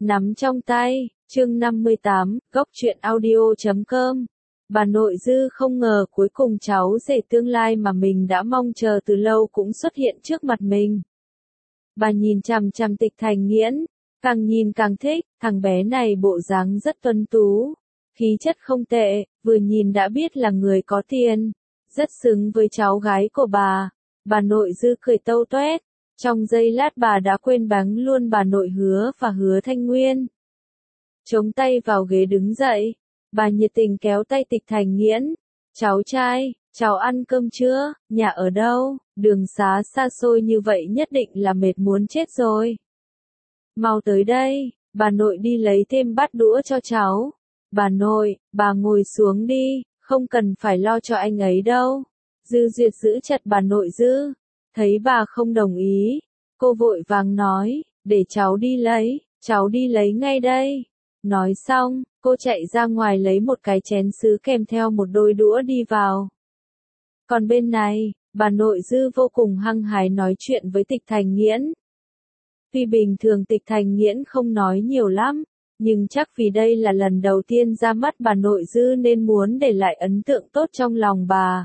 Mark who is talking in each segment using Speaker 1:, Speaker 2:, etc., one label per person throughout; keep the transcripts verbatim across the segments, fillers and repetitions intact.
Speaker 1: nắm trong tay, chương năm mươi tám, góc truyện audio chấm com. Bà nội Dư không ngờ cuối cùng cháu rể tương lai mà mình đã mong chờ từ lâu cũng xuất hiện trước mặt mình. Bà nhìn chằm chằm Tịch Thành Nghiễn, càng nhìn càng thích, thằng bé này bộ dáng rất tuấn tú, khí chất không tệ, vừa nhìn đã biết là người có tiền, rất xứng với cháu gái của bà. Bà nội Dư cười tâu toét, trong giây lát bà đã quên bắn luôn bà nội Hứa và Hứa Thanh Nguyên. Chống tay vào ghế đứng dậy, bà nhiệt tình kéo tay Tịch Thành Nghiễn, cháu trai, cháu ăn cơm chưa, nhà ở đâu, đường xá xa xôi như vậy nhất định là mệt muốn chết rồi. Mau tới đây, bà nội đi lấy thêm bát đũa cho cháu. Bà nội, bà ngồi xuống đi, không cần phải lo cho anh ấy đâu. Dư Duyệt giữ chặt bà nội Dư, thấy bà không đồng ý, cô vội vàng nói, để cháu đi lấy, cháu đi lấy ngay đây. Nói xong, cô chạy ra ngoài lấy một cái chén sứ kèm theo một đôi đũa đi vào. Còn bên này, bà nội Dư vô cùng hăng hái nói chuyện với Tịch Thành Nghiễn. Tuy bình thường Tịch Thành Nghiễn không nói nhiều lắm, nhưng chắc vì đây là lần đầu tiên ra mắt bà nội Dư nên muốn để lại ấn tượng tốt trong lòng bà.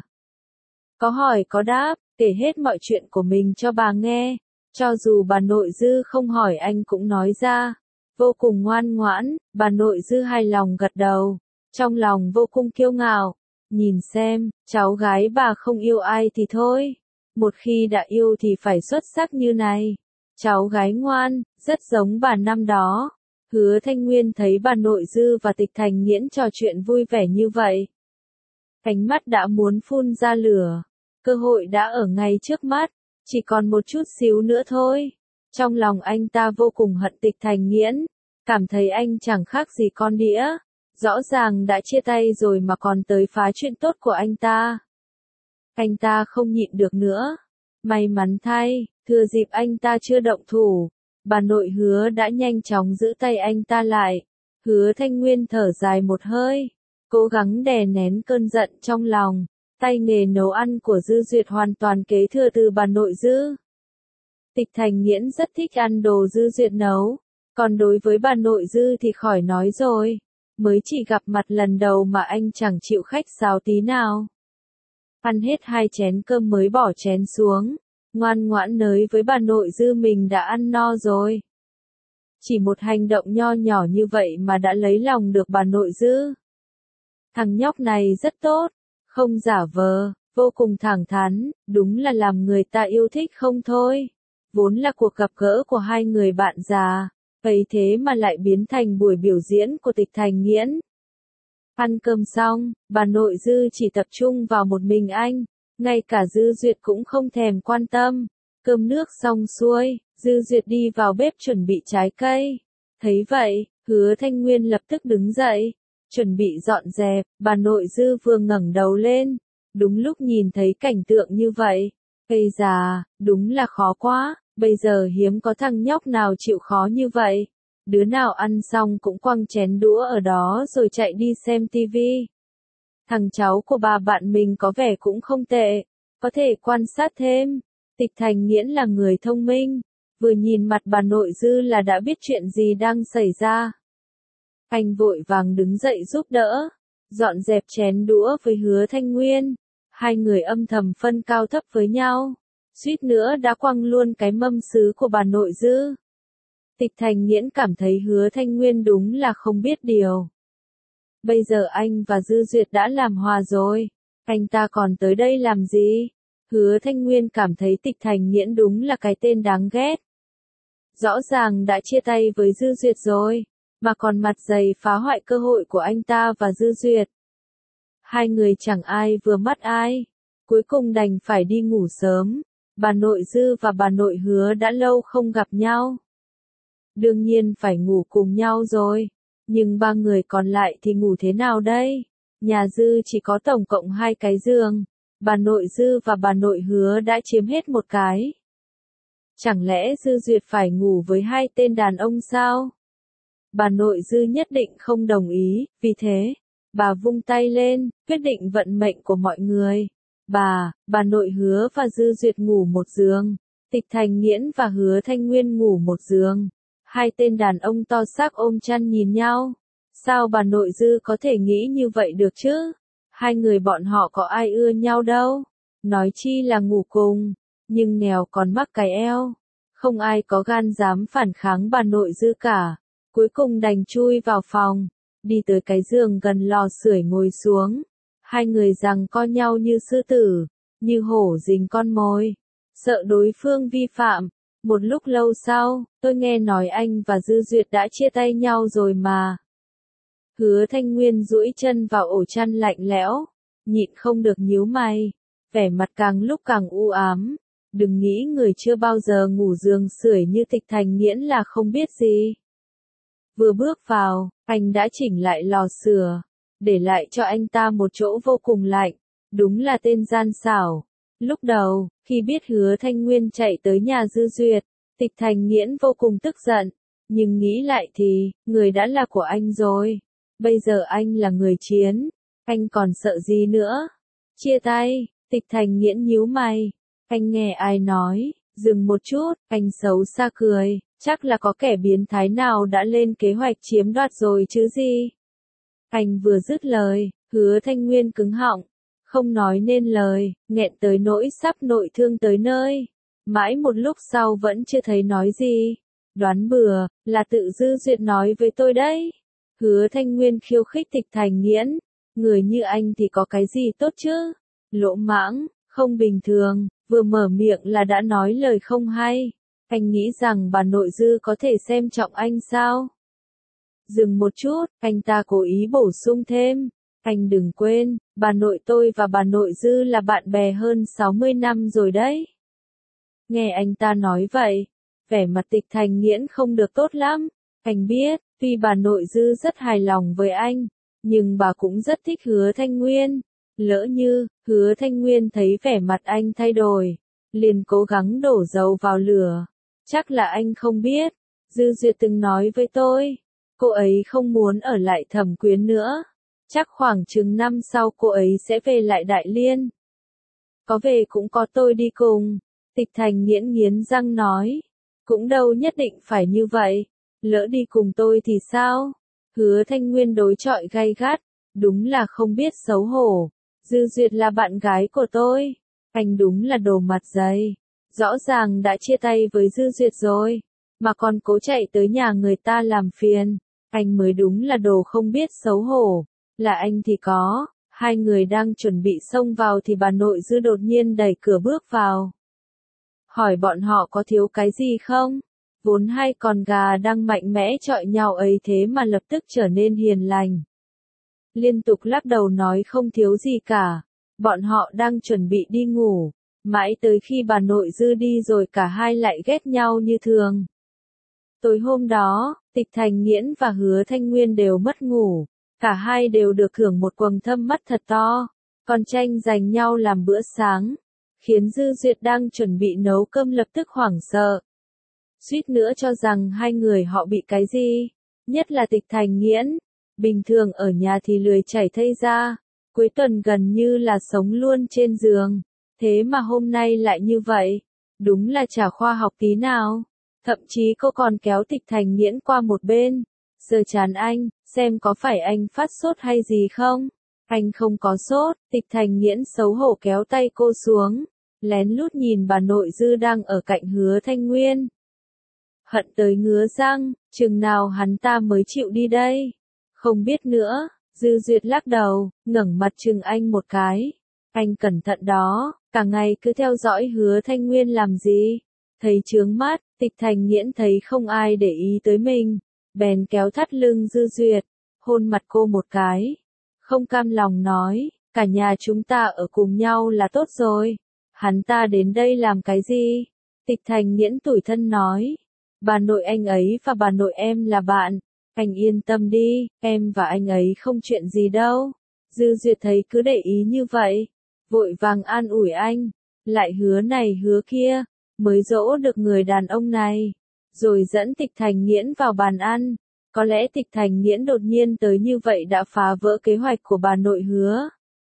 Speaker 1: Có hỏi có đáp, kể hết mọi chuyện của mình cho bà nghe, cho dù bà nội Dư không hỏi anh cũng nói ra. Vô cùng ngoan ngoãn, bà nội Dư hài lòng gật đầu, trong lòng vô cùng kiêu ngạo. Nhìn xem, cháu gái bà không yêu ai thì thôi, một khi đã yêu thì phải xuất sắc như này. Cháu gái ngoan, rất giống bà năm đó. Hứa Thanh Nguyên thấy bà nội Dư và Tịch Thành Nghiễn trò chuyện vui vẻ như vậy, ánh mắt đã muốn phun ra lửa, cơ hội đã ở ngay trước mắt, chỉ còn một chút xíu nữa thôi. Trong lòng anh ta vô cùng hận Tịch Thành Nghiễn, cảm thấy anh chẳng khác gì con đĩa, rõ ràng đã chia tay rồi mà còn tới phá chuyện tốt của anh ta. Anh ta không nhịn được nữa. May mắn thay, thừa dịp anh ta chưa động thủ, bà nội Hứa đã nhanh chóng giữ tay anh ta lại. Hứa Thanh Nguyên thở dài một hơi, cố gắng đè nén cơn giận trong lòng. Tay nghề nấu ăn của Dư Duyệt hoàn toàn kế thừa từ bà nội Dư. Tịch Thành Nghiễn rất thích ăn đồ Dư Duyệt nấu, còn đối với bà nội Dư thì khỏi nói rồi. Mới chỉ gặp mặt lần đầu mà anh chẳng chịu khách sáo tí nào. Ăn hết hai chén cơm mới bỏ chén xuống, ngoan ngoãn nới với bà nội Dư mình đã ăn no rồi. Chỉ một hành động nho nhỏ như vậy mà đã lấy lòng được bà nội Dư. Thằng nhóc này rất tốt, không giả vờ, vô cùng thẳng thắn, đúng là làm người ta yêu thích không thôi. Vốn là cuộc gặp gỡ của hai người bạn già, vậy thế mà lại biến thành buổi biểu diễn của Tịch Thành Nghiễn. Ăn cơm xong, bà nội Dư chỉ tập trung vào một mình anh, ngay cả Dư Duyệt cũng không thèm quan tâm. Cơm nước xong xuôi, Dư Duyệt đi vào bếp chuẩn bị trái cây. Thấy vậy, Hứa Thanh Nguyên lập tức đứng dậy, chuẩn bị dọn dẹp. Bà nội Dư vừa ngẩng đầu lên, đúng lúc nhìn thấy cảnh tượng như vậy. Ây già, đúng là khó quá, bây giờ hiếm có thằng nhóc nào chịu khó như vậy. Đứa nào ăn xong cũng quăng chén đũa ở đó rồi chạy đi xem tivi. Thằng cháu của bà bạn mình có vẻ cũng không tệ, có thể quan sát thêm. Tịch Thành Nghiễn là người thông minh, vừa nhìn mặt bà nội Dư là đã biết chuyện gì đang xảy ra. Anh vội vàng đứng dậy giúp đỡ, dọn dẹp chén đũa với Hứa Thanh Nguyên. Hai người âm thầm phân cao thấp với nhau, suýt nữa đã quăng luôn cái mâm sứ của bà nội Dư. Tịch Thành Nghiễn cảm thấy Hứa Thanh Nguyên đúng là không biết điều. Bây giờ anh và Dư Duyệt đã làm hòa rồi, anh ta còn tới đây làm gì? Hứa Thanh Nguyên cảm thấy Tịch Thành Nghiễn đúng là cái tên đáng ghét. Rõ ràng đã chia tay với Dư Duyệt rồi, mà còn mặt dày phá hoại cơ hội của anh ta và Dư Duyệt. Hai người chẳng ai vừa mắt ai, cuối cùng đành phải đi ngủ sớm. Bà nội Dư và bà nội Hứa đã lâu không gặp nhau, đương nhiên phải ngủ cùng nhau rồi. Nhưng ba người còn lại thì ngủ thế nào đây? Nhà Dư chỉ có tổng cộng hai cái giường, bà nội Dư và bà nội Hứa đã chiếm hết một cái. Chẳng lẽ Dư Duyệt phải ngủ với hai tên đàn ông sao? Bà nội Dư nhất định không đồng ý, vì thế, bà vung tay lên, quyết định vận mệnh của mọi người. Bà, bà nội Hứa và Dư Duyệt ngủ một giường, Tịch Thành Nghiễn và Hứa Thanh Nguyên ngủ một giường. Hai tên đàn ông to xác ôm chăn nhìn nhau. Sao bà nội Dư có thể nghĩ như vậy được chứ? Hai người bọn họ có ai ưa nhau đâu. Nói chi là ngủ cùng. Nhưng nghèo còn mắc cái eo. Không ai có gan dám phản kháng bà nội Dư cả. Cuối cùng đành chui vào phòng. Đi tới cái giường gần lò sưởi ngồi xuống. Hai người giằng co nhau như sư tử. Như hổ rình con mồi. Sợ đối phương vi phạm. Một lúc lâu sau, tôi nghe nói anh và Dư Duyệt đã chia tay nhau rồi mà. Hứa Thanh Nguyên duỗi chân vào ổ chăn lạnh lẽo, nhịn không được nhíu mày, vẻ mặt càng lúc càng u ám. Đừng nghĩ người chưa bao giờ ngủ giường sưởi như Tịch Thành Nghiễn là không biết gì. Vừa bước vào, anh đã chỉnh lại lò sưởi, để lại cho anh ta một chỗ vô cùng lạnh. Đúng là tên gian xảo. Lúc đầu, khi biết Hứa Thanh Nguyên chạy tới nhà Dư Duyệt, Tịch Thành Nghiễn vô cùng tức giận. Nhưng nghĩ lại thì, người đã là của anh rồi. Bây giờ anh là người chiến. Anh còn sợ gì nữa? Chia tay, Tịch Thành Nghiễn nhíu mày. Anh nghe ai nói? Dừng một chút, anh xấu xa cười. Chắc là có kẻ biến thái nào đã lên kế hoạch chiếm đoạt rồi chứ gì? Anh vừa dứt lời, Hứa Thanh Nguyên cứng họng. Không nói nên lời, nghẹn tới nỗi sắp nội thương tới nơi. Mãi một lúc sau vẫn chưa thấy nói gì. Đoán bừa, là tự Dư Duyệt nói với tôi đấy. Hứa Thanh Nguyên khiêu khích Tịch Thành Nghiễn. Người như anh thì có cái gì tốt chứ? Lỗ mãng, không bình thường, vừa mở miệng là đã nói lời không hay. Anh nghĩ rằng bà nội Dư có thể xem trọng anh sao? Dừng một chút, anh ta cố ý bổ sung thêm. Anh đừng quên, bà nội tôi và bà nội Dư là bạn bè hơn sáu mươi năm rồi đấy. Nghe anh ta nói vậy, vẻ mặt Tịch Thành Nghiễn không được tốt lắm. Anh biết, tuy bà nội Dư rất hài lòng với anh, nhưng bà cũng rất thích Hứa Thanh Nguyên. Lỡ như, Hứa Thanh Nguyên thấy vẻ mặt anh thay đổi, liền cố gắng đổ dầu vào lửa. Chắc là anh không biết, Dư Duyệt từng nói với tôi, cô ấy không muốn ở lại Thẩm Quyến nữa. Chắc khoảng chừng năm sau cô ấy sẽ về lại Đại Liên. Có về cũng có tôi đi cùng. Tịch Thành Nghiễn nghiến răng nói. Cũng đâu nhất định phải như vậy. Lỡ đi cùng tôi thì sao? Hứa Thanh Nguyên đối chọi gay gắt. Đúng là không biết xấu hổ. Dư Duyệt là bạn gái của tôi. Anh đúng là đồ mặt dày. Rõ ràng đã chia tay với Dư Duyệt rồi. Mà còn cố chạy tới nhà người ta làm phiền. Anh mới đúng là đồ không biết xấu hổ. Là anh thì có, hai người đang chuẩn bị xông vào thì bà nội Dư đột nhiên đẩy cửa bước vào. Hỏi bọn họ có thiếu cái gì không? Vốn hai con gà đang mạnh mẽ chọi nhau ấy thế mà lập tức trở nên hiền lành. Liên tục lắc đầu nói không thiếu gì cả. Bọn họ đang chuẩn bị đi ngủ. Mãi tới khi bà nội Dư đi rồi cả hai lại ghét nhau như thường. Tối hôm đó, Tịch Thành Nghiễn và Hứa Thanh Nguyên đều mất ngủ. Cả hai đều được hưởng một quầng thâm mắt thật to, còn tranh giành nhau làm bữa sáng, khiến Dư Duyệt đang chuẩn bị nấu cơm lập tức hoảng sợ. Suýt nữa cho rằng hai người họ bị cái gì, nhất là Tịch Thành Nghiễn, bình thường ở nhà thì lười chảy thây ra, cuối tuần gần như là sống luôn trên giường, thế mà hôm nay lại như vậy, đúng là chả khoa học tí nào. Thậm chí cô còn kéo Tịch Thành Nghiễn qua một bên. Sờ chán anh, xem có phải anh phát sốt hay gì không? Anh không có sốt. Tịch Thành Nghiễn xấu hổ kéo tay cô xuống, lén lút nhìn bà nội Dư đang ở cạnh Hứa Thanh Nguyên. Hận tới ngứa răng, chừng nào hắn ta mới chịu đi đây? Không biết nữa. Dư Duyệt lắc đầu, ngẩng mặt chừng anh một cái. Anh cẩn thận đó, cả ngày cứ theo dõi Hứa Thanh Nguyên làm gì? Thấy chướng mắt, Tịch Thành Nghiễn thấy không ai để ý tới mình. Bèn kéo thắt lưng Dư Duyệt, hôn mặt cô một cái. Không cam lòng nói, cả nhà chúng ta ở cùng nhau là tốt rồi. Hắn ta đến đây làm cái gì? Tịch Thành Nghiễn tủi thân nói. Bà nội anh ấy và bà nội em là bạn. Anh yên tâm đi, em và anh ấy không chuyện gì đâu. Dư Duyệt thấy cứ để ý như vậy. Vội vàng an ủi anh. Lại hứa này hứa kia. Mới dỗ được người đàn ông này. Rồi dẫn Tịch Thành Nghiễn vào bàn ăn. Có lẽ Tịch Thành Nghiễn đột nhiên tới như vậy đã phá vỡ kế hoạch của bà nội Hứa.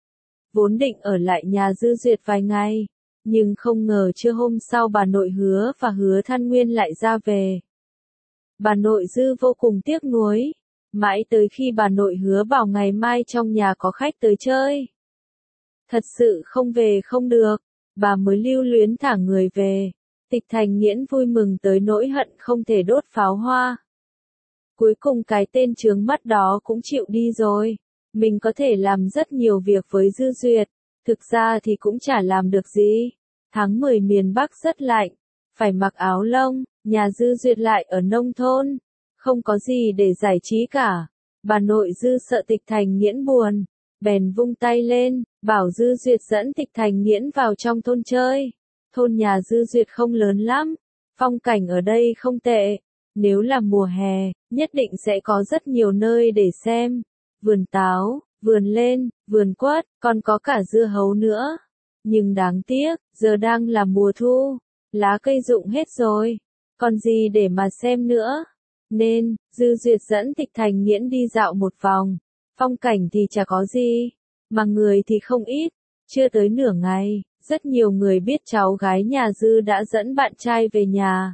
Speaker 1: Vốn định ở lại nhà Dư Duyệt vài ngày, nhưng không ngờ trưa hôm sau bà nội Hứa và Hứa Thanh Nguyên lại ra về. Bà nội Dư vô cùng tiếc nuối. Mãi tới khi bà nội hứa bảo ngày mai trong nhà có khách tới chơi. Thật sự không về không được, bà mới lưu luyến thả người về. Tịch Thành Nghiễn vui mừng tới nỗi hận không thể đốt pháo hoa. Cuối cùng cái tên chướng mắt đó cũng chịu đi rồi. Mình có thể làm rất nhiều việc với Dư Duyệt, thực ra thì cũng chả làm được gì. Tháng mười miền Bắc rất lạnh, phải mặc áo lông, nhà Dư Duyệt lại ở nông thôn, không có gì để giải trí cả. Bà nội Dư sợ Tịch Thành Nghiễn buồn, bèn vung tay lên, bảo Dư Duyệt dẫn Tịch Thành Nghiễn vào trong thôn chơi. Thôn nhà Dư Duyệt không lớn lắm, phong cảnh ở đây không tệ. Nếu là mùa hè, nhất định sẽ có rất nhiều nơi để xem. Vườn táo, vườn lên, vườn quất, còn có cả dưa hấu nữa. Nhưng đáng tiếc, giờ đang là mùa thu, lá cây rụng hết rồi, còn gì để mà xem nữa. Nên, Dư Duyệt dẫn Tịch Thành Nghiễn đi dạo một vòng. Phong cảnh thì chả có gì, mà người thì không ít. Chưa tới nửa ngày, rất nhiều người biết cháu gái nhà Dư đã dẫn bạn trai về nhà.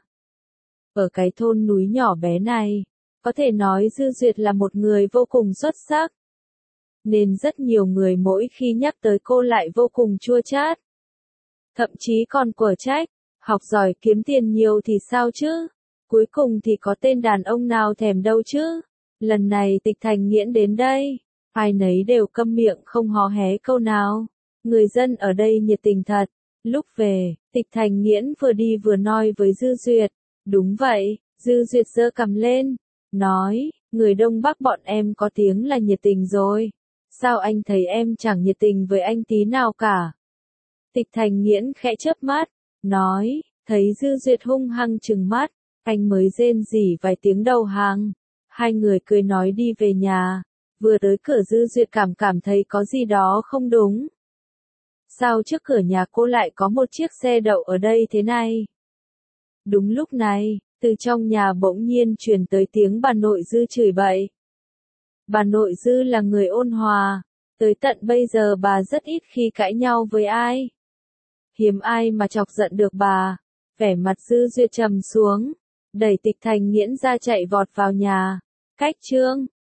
Speaker 1: Ở cái thôn núi nhỏ bé này, có thể nói Dư Duyệt là một người vô cùng xuất sắc. Nên rất nhiều người mỗi khi nhắc tới cô lại vô cùng chua chát. Thậm chí còn quở trách, học giỏi kiếm tiền nhiều thì sao chứ? Cuối cùng thì có tên đàn ông nào thèm đâu chứ? Lần này Tịch Thành Nghiễn đến đây, ai nấy đều câm miệng không hó hé câu nào. Người dân ở đây nhiệt tình thật. Lúc về, Tịch Thành Nghiễn vừa đi vừa nói với Dư Duyệt. Đúng vậy, Dư Duyệt giơ cằm lên, nói, người Đông Bắc bọn em có tiếng là nhiệt tình rồi. Sao anh thấy em chẳng nhiệt tình với anh tí nào cả? Tịch Thành Nghiễn khẽ chớp mắt, nói, thấy Dư Duyệt hung hăng trừng mắt, anh mới rên rỉ vài tiếng đầu hàng. Hai người cười nói đi về nhà, vừa tới cửa Dư Duyệt cảm cảm thấy có gì đó không đúng. Sao trước cửa nhà cô lại có một chiếc xe đậu ở đây thế này? Đúng lúc này, từ trong nhà bỗng nhiên truyền tới tiếng bà nội Dư chửi bậy. Bà nội Dư là người ôn hòa, tới tận bây giờ bà rất ít khi cãi nhau với ai. Hiếm ai mà chọc giận được bà. Vẻ mặt Dư Duyệt trầm xuống, đẩy Tịch Thành Nghiễn ra chạy vọt vào nhà. Cách chương